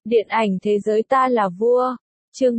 Điện ảnh thế giới ta là vua. Chương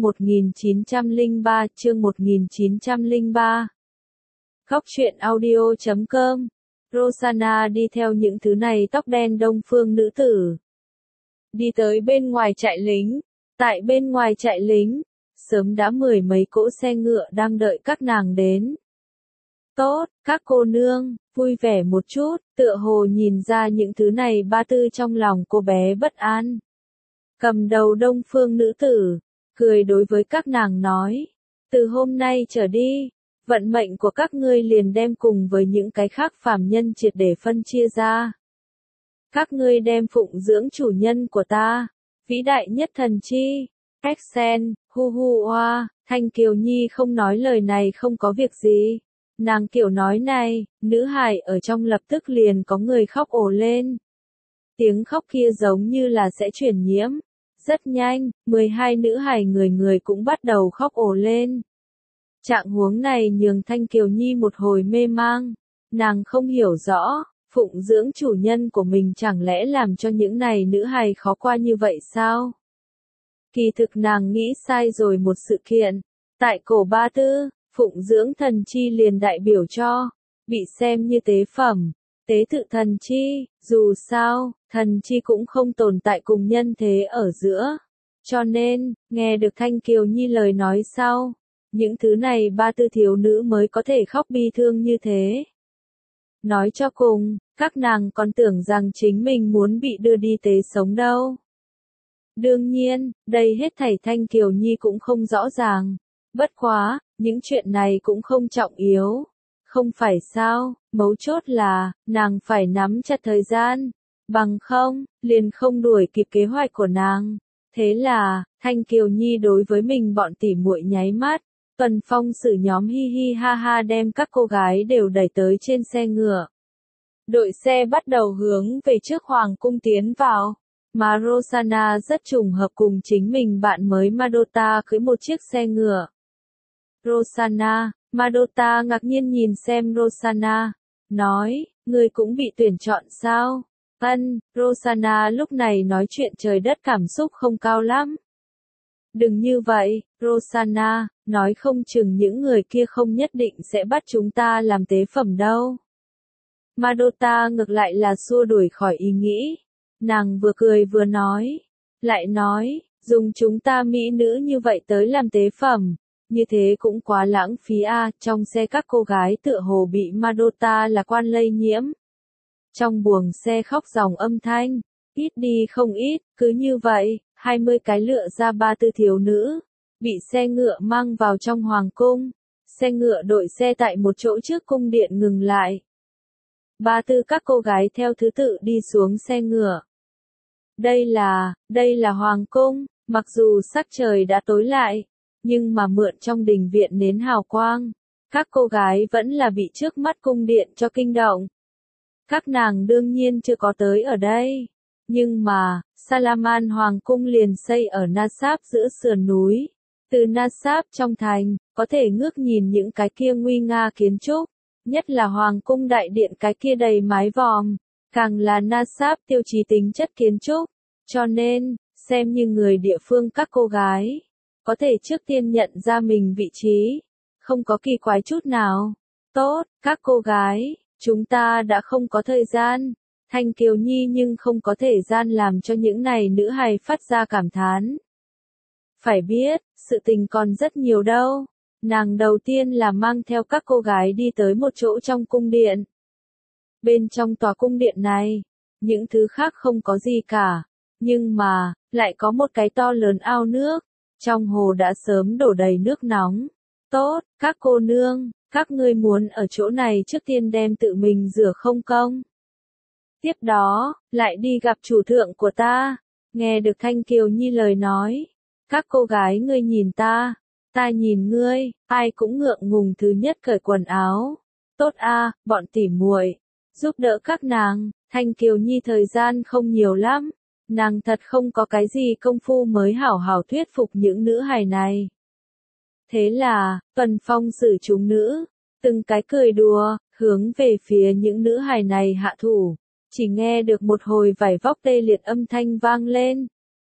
1903. Góc truyện audio.com. Rosanna đi theo những thứ này tóc đen đông phương nữ tử. Đi tới bên ngoài trại lính. Tại bên ngoài trại lính, sớm đã mười mấy cỗ xe ngựa đang đợi các nàng đến. Tốt, các cô nương, vui vẻ một chút, tựa hồ nhìn ra những thứ này ba tư trong lòng cô bé bất an. Cầm đầu đông phương nữ tử, cười đối với các nàng nói, từ hôm nay trở đi, vận mệnh của các ngươi liền đem cùng với những cái khác phàm nhân triệt để phân chia ra. Các ngươi đem phụng dưỡng chủ nhân của ta, vĩ đại nhất thần chi, Exen, hu hu oa, Thanh Kiều Nhi không nói lời này không có việc gì. Nàng kiểu nói này, nữ hài ở trong lập tức liền có người khóc ồ lên. Tiếng khóc kia giống như là sẽ truyền nhiễm. Rất nhanh, 12 nữ hài người người cũng bắt đầu khóc ồ lên. Trạng huống này nhường Thanh Kiều Nhi một hồi mê mang. Nàng không hiểu rõ, phụng dưỡng chủ nhân của mình chẳng lẽ làm cho những này nữ hài khó qua như vậy sao? Kỳ thực nàng nghĩ sai rồi một sự kiện. Tại cổ Ba Tư, phụng dưỡng thần chi liền đại biểu cho, bị xem như tế phẩm, tế tự thần chi, dù sao, thần chi cũng không tồn tại cùng nhân thế ở giữa. Cho nên, nghe được Thanh Kiều Nhi lời nói sau, những thứ này ba tư thiếu nữ mới có thể khóc bi thương như thế. Nói cho cùng, các nàng còn tưởng rằng chính mình muốn bị đưa đi tế sống đâu. Đương nhiên, đây hết thảy Thanh Kiều Nhi cũng không rõ ràng. Bất quá, những chuyện này cũng không trọng yếu. Không phải sao, mấu chốt là, nàng phải nắm chặt thời gian. Bằng không, liền không đuổi kịp kế hoạch của nàng. Thế là, Thanh Kiều Nhi đối với mình bọn tỉ muội nháy mắt. Tuần Phong sử nhóm hi hi ha ha đem các cô gái đều đẩy tới trên xe ngựa. Đội xe bắt đầu hướng về trước hoàng cung tiến vào. Mà Rosanna rất trùng hợp cùng chính mình bạn mới Madota cưỡi một chiếc xe ngựa. Rosanna, Madota ngạc nhiên nhìn xem Rosanna, nói, người cũng bị tuyển chọn sao? Rosanna lúc này nói chuyện trời đất cảm xúc không cao lắm. Đừng như vậy, Rosanna, nói không chừng những người kia không nhất định sẽ bắt chúng ta làm tế phẩm đâu. Madota ngược lại là xua đuổi khỏi ý nghĩ. Nàng vừa cười vừa nói, lại nói, dùng chúng ta mỹ nữ như vậy tới làm tế phẩm, như thế cũng quá lãng phí a. Trong xe các cô gái tựa hồ bị Madota là quan lây nhiễm. Trong buồng xe khóc ròng âm thanh, ít đi không ít, cứ như vậy, 20 cái lựa ra ba tư thiếu nữ, bị xe ngựa mang vào trong hoàng cung. Xe ngựa đội xe tại một chỗ trước cung điện ngừng lại. Ba tư các cô gái theo thứ tự đi xuống xe ngựa. Đây là hoàng cung, mặc dù sắc trời đã tối lại, nhưng mà mượn trong đình viện nến hào quang, các cô gái vẫn là bị trước mắt cung điện cho kinh động. Các nàng đương nhiên chưa có tới ở đây, nhưng mà, Salaman hoàng cung liền xây ở Nasab giữa sườn núi. Từ Nasab trong thành, có thể ngước nhìn những cái kia nguy nga kiến trúc, nhất là hoàng cung đại điện cái kia đầy mái vòm, càng là Nasab tiêu chí tính chất kiến trúc, cho nên, xem như người địa phương các cô gái, có thể trước tiên nhận ra mình vị trí, không có kỳ quái chút nào. Tốt, các cô gái, chúng ta đã không có thời gian. Thanh Kiều Nhi nhưng không có thời gian làm cho những này nữ hài phát ra cảm thán. Phải biết, sự tình còn rất nhiều đâu. Nàng đầu tiên là mang theo các cô gái đi tới một chỗ trong cung điện. Bên trong tòa cung điện này, những thứ khác không có gì cả, nhưng mà, lại có một cái to lớn ao nước, trong hồ đã sớm đổ đầy nước nóng. Tốt, các cô nương, các ngươi muốn ở chỗ này trước tiên đem tự mình rửa không công? Tiếp đó, lại đi gặp chủ thượng của ta. Nghe được Thanh Kiều Nhi lời nói, các cô gái ngươi nhìn ta nhìn ngươi, ai cũng ngượng ngùng thứ nhất cởi quần áo. Tốt a, bọn tỉ muội, giúp đỡ các nàng. Thanh Kiều Nhi thời gian không nhiều lắm, nàng thật không có cái gì công phu mới hảo hảo thuyết phục những nữ hài này. Thế là, Tuần Phong xử chúng nữ, từng cái cười đùa, hướng về phía những nữ hài này hạ thủ. Chỉ nghe được một hồi vải vóc tê liệt âm thanh vang lên.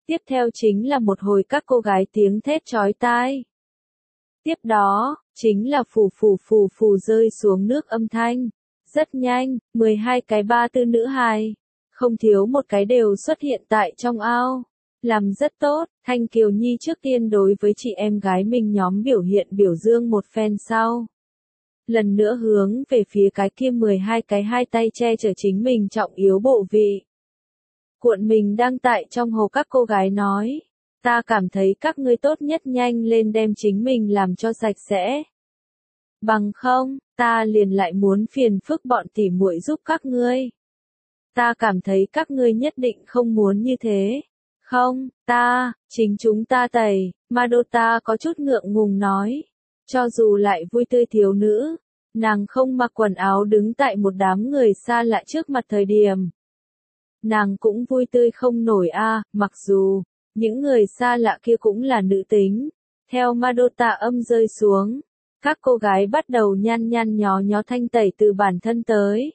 Tiếp theo chính là một hồi các cô gái tiếng thét chói tai. Tiếp đó, chính là phù phù phù phù rơi xuống nước âm thanh. Rất nhanh, 12 cái ba tư nữ hài, không thiếu một cái đều xuất hiện tại trong ao. Làm rất tốt, Thanh Kiều Nhi trước tiên đối với chị em gái mình nhóm biểu hiện biểu dương một phen sau. Lần nữa hướng về phía cái kia 12 cái hai tay che chở chính mình trọng yếu bộ vị. Cuộn mình đang tại trong hồ các cô gái nói. Ta cảm thấy các ngươi tốt nhất nhanh lên đem chính mình làm cho sạch sẽ. Bằng không, ta liền lại muốn phiền phức bọn tỉ muội giúp các ngươi. Ta cảm thấy các ngươi nhất định không muốn như thế. Không, chính chúng ta tẩy, Madota có chút ngượng ngùng nói. Cho dù lại vui tươi thiếu nữ, nàng không mặc quần áo đứng tại một đám người xa lạ trước mặt thời điểm. Nàng cũng vui tươi không nổi mặc dù, những người xa lạ kia cũng là nữ tính. Theo Madota âm rơi xuống, các cô gái bắt đầu nhăn nhăn nhó nhó thanh tẩy từ bản thân tới.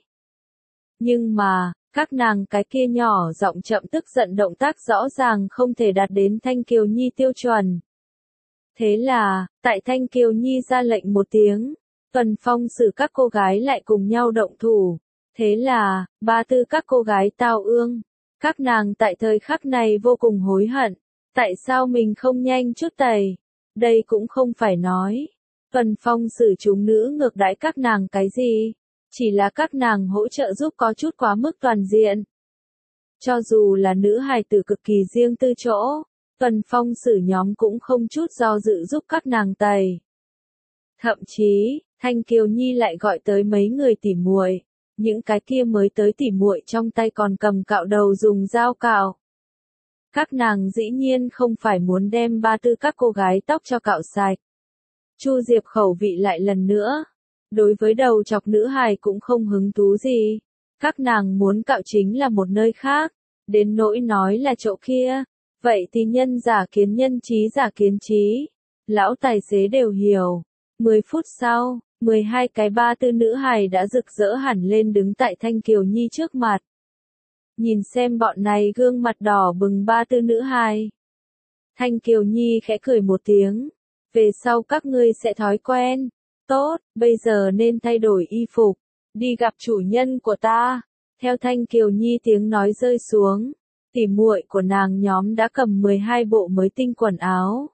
Nhưng mà, các nàng cái kia nhỏ giọng chậm tức giận động tác rõ ràng không thể đạt đến Thanh Kiều Nhi tiêu chuẩn. Thế là, tại Thanh Kiều Nhi ra lệnh một tiếng, Tuần Phong xử các cô gái lại cùng nhau động thủ. Thế là, ba tư các cô gái tao ương. Các nàng tại thời khắc này vô cùng hối hận. Tại sao mình không nhanh chút tẩy? Đây cũng không phải nói. Tuần Phong xử chúng nữ ngược đãi các nàng cái gì? Chỉ là các nàng hỗ trợ giúp có chút quá mức toàn diện. Cho dù là nữ hài tử cực kỳ riêng tư chỗ, Tuần Phong xử nhóm cũng không chút do dự giúp các nàng tẩy. Thậm chí, Thanh Kiều Nhi lại gọi tới mấy người tỉ muội, những cái kia mới tới tỉ muội trong tay còn cầm cạo đầu dùng dao cạo. Các nàng dĩ nhiên không phải muốn đem ba tư các cô gái tóc cho cạo sạch. Chu Diệp khẩu vị lại lần nữa. Đối với đầu chọc nữ hài cũng không hứng thú gì. Các nàng muốn cạo chính là một nơi khác. Đến nỗi nói là chỗ kia. Vậy thì nhân giả kiến nhân trí giả kiến trí. Lão tài xế đều hiểu. 10 phút sau, 12 cái ba tư nữ hài đã rực rỡ hẳn lên đứng tại Thanh Kiều Nhi trước mặt. Nhìn xem bọn này gương mặt đỏ bừng ba tư nữ hài. Thanh Kiều Nhi khẽ cười một tiếng. Về sau các ngươi sẽ thói quen. Tốt, bây giờ nên thay đổi y phục. Đi gặp chủ nhân của ta. Theo Thanh Kiều Nhi tiếng nói rơi xuống. Tỉ muội của nàng nhóm đã cầm 12 bộ mới tinh quần áo.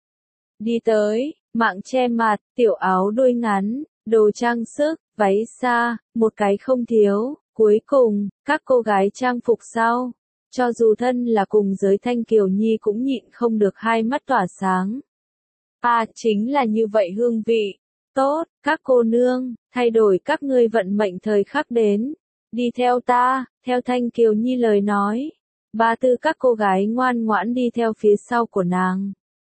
Đi tới, mạng che mặt, tiểu áo đuôi ngắn, đồ trang sức, váy xa, một cái không thiếu. Cuối cùng, các cô gái trang phục sau. Cho dù thân là cùng giới Thanh Kiều Nhi cũng nhịn không được hai mắt tỏa sáng. Chính là như vậy hương vị. Tốt, các cô nương, thay đổi các ngươi vận mệnh thời khắc đến. Đi theo ta, theo Thanh Kiều Nhi lời nói. Ba tư các cô gái ngoan ngoãn đi theo phía sau của nàng.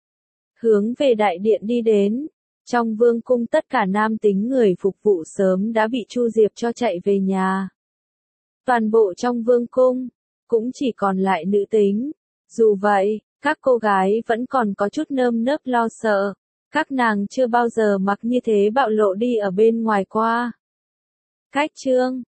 Hướng về đại điện đi đến. Trong vương cung tất cả nam tính người phục vụ sớm đã bị Chu Diệp cho chạy về nhà. Toàn bộ trong vương cung, cũng chỉ còn lại nữ tính. Dù vậy, các cô gái vẫn còn có chút nơm nớp lo sợ. Các nàng chưa bao giờ mặc như thế bạo lộ đi ở bên ngoài qua. Cách chương